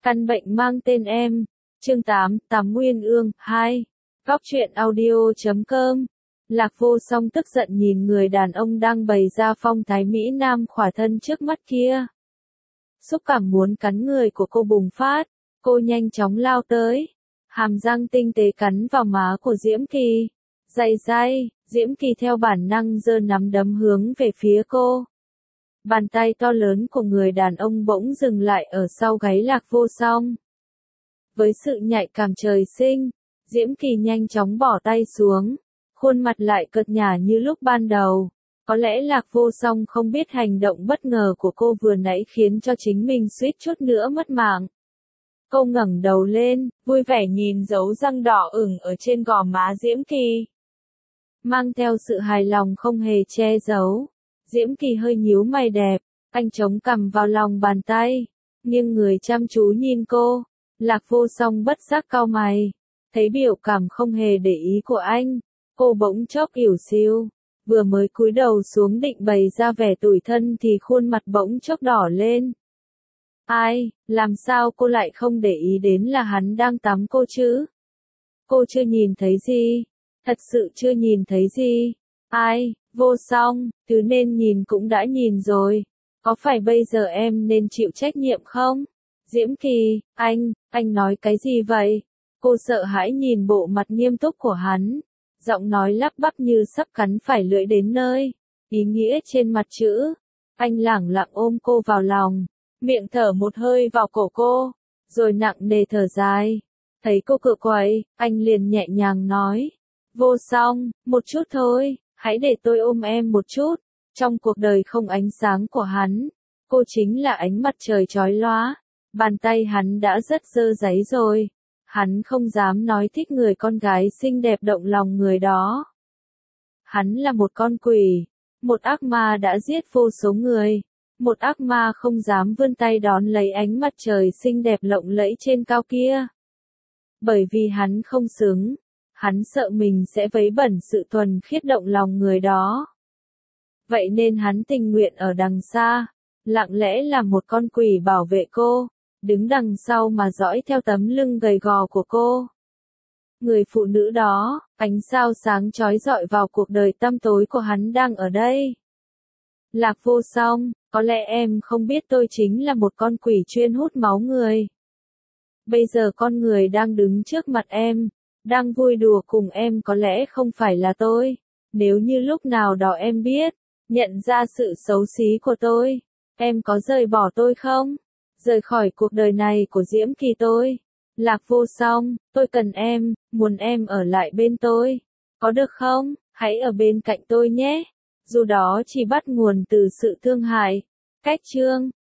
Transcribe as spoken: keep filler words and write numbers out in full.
Căn bệnh mang tên em. Chương tám, Tám Nguyên Ương, hai. Góc truyện audio chấm com. Lạc Vô Song tức giận nhìn người đàn ông đang bày ra phong thái Mỹ Nam khỏa thân trước mắt kia. Xúc cảm muốn cắn người của cô bùng phát, cô nhanh chóng lao tới. Hàm răng tinh tế cắn vào má của Diễm Kỳ. Day day, Diễm Kỳ theo bản năng giơ nắm đấm hướng về phía cô. Bàn tay to lớn của người đàn ông bỗng dừng lại ở sau gáy Lạc Vô Song. Với sự nhạy cảm trời sinh, Diễm Kỳ nhanh chóng bỏ tay xuống, khuôn mặt lại cợt nhả như lúc ban đầu. Có lẽ Lạc Vô Song không biết hành động bất ngờ của cô vừa nãy khiến cho chính mình suýt chút nữa mất mạng. Cô ngẩng đầu lên, vui vẻ nhìn dấu răng đỏ ửng ở trên gò má Diễm Kỳ. Mang theo sự hài lòng không hề che giấu. Diễm Kỳ hơi nhíu mày đẹp, anh chống cằm vào lòng bàn tay, nghiêng người chăm chú nhìn cô. Lạc Vô Song bất giác cau mày, thấy biểu cảm không hề để ý của anh, cô bỗng chốc ỉu xìu, vừa mới cúi đầu xuống định bày ra vẻ tủi thân thì khuôn mặt bỗng chốc đỏ lên. Ai, làm sao cô lại không để ý đến là hắn đang tắm cô chứ? Cô chưa nhìn thấy gì, thật sự chưa nhìn thấy gì. Ai, Vô Song, thứ nên nhìn cũng đã nhìn rồi, có phải bây giờ em nên chịu trách nhiệm không? Diễm Kỳ, anh, anh nói cái gì vậy? Cô sợ hãi nhìn bộ mặt nghiêm túc của hắn, giọng nói lắp bắp như sắp cắn phải lưỡi đến nơi, ý nghĩa trên mặt chữ. Anh lẳng lặng ôm cô vào lòng, miệng thở một hơi vào cổ cô, rồi nặng nề thở dài. Thấy cô cựa quậy, anh liền nhẹ nhàng nói, Vô Song, một chút thôi, hãy để tôi ôm em một chút. Trong cuộc đời không ánh sáng của hắn, cô chính là ánh mặt trời chói lóa. Bàn tay hắn đã rất dơ dáy rồi. Hắn không dám nói thích người con gái xinh đẹp động lòng người đó. Hắn là một con quỷ, một ác ma đã giết vô số người, một ác ma không dám vươn tay đón lấy ánh mặt trời xinh đẹp lộng lẫy trên cao kia. Bởi vì hắn không xứng, hắn sợ mình sẽ vấy bẩn sự thuần khiết động lòng người đó. Vậy nên hắn tình nguyện ở đằng xa, lặng lẽ làm một con quỷ bảo vệ cô, đứng đằng sau mà dõi theo tấm lưng gầy gò của cô. Người phụ nữ đó, ánh sao sáng chói rọi vào cuộc đời tăm tối của hắn đang ở đây. Lạc Vô Song, có lẽ em không biết tôi chính là một con quỷ chuyên hút máu người. Bây giờ con người đang đứng trước mặt em, đang vui đùa cùng em có lẽ không phải là tôi. Nếu như lúc nào đó em biết, nhận ra sự xấu xí của tôi, em có rời bỏ tôi không? Rời khỏi cuộc đời này của Diễm Kỳ tôi. Lạc Vô Song, tôi cần em, muốn em ở lại bên tôi. Có được không? Hãy ở bên cạnh tôi nhé. Dù đó chỉ bắt nguồn từ sự thương hại. Cách chương